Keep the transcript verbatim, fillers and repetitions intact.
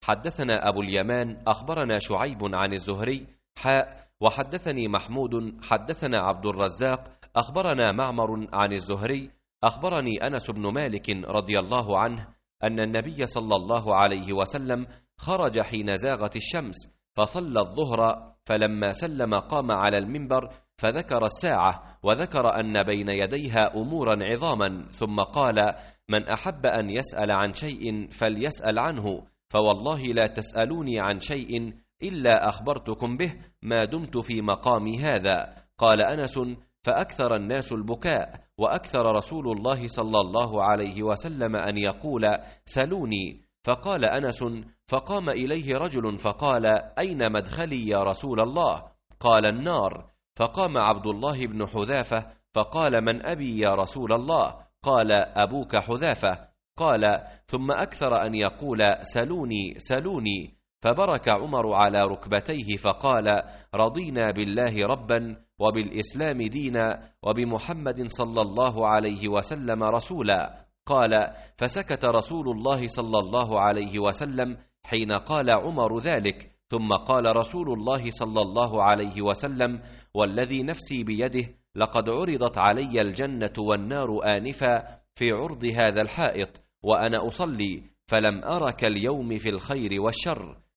حدثنا أبو اليمان أخبرنا شعيب عن الزهري حاء وحدثني محمود حدثنا عبد الرزاق أخبرنا معمر عن الزهري أخبرني أنس بن مالك رضي الله عنه أن النبي صلى الله عليه وسلم خرج حين زاغت الشمس فصلى الظهر، فلما سلم قام على المنبر فذكر الساعة وذكر أن بين يديها أمورا عظاما، ثم قال: من أحب أن يسأل عن شيء فليسأل عنه، فوالله لا تسألوني عن شيء إلا أخبرتكم به ما دمت في مقامي هذا. قال أنس: فأكثر الناس البكاء، وأكثر رسول الله صلى الله عليه وسلم أن يقول: سلوني. فقال أنس: فقام إليه رجل فقال: أين مدخلي يا رسول الله؟ قال: النار. فقام عبد الله بن حذافة فقال: من أبي يا رسول الله؟ قال: أبوك حذافة. قال: ثم أكثر أن يقول: سلوني سلوني. فبرك عمر على ركبتيه فقال: رضينا بالله ربا وبالإسلام دينا وبمحمد صلى الله عليه وسلم رسولا. قال: فسكت رسول الله صلى الله عليه وسلم حين قال عمر ذلك، ثم قال رسول الله صلى الله عليه وسلم: والذي نفسي بيده لقد عرضت علي الجنة والنار آنفا في عرض هذا الحائط وأنا أصلي، فلم أرك اليوم في الخير والشر.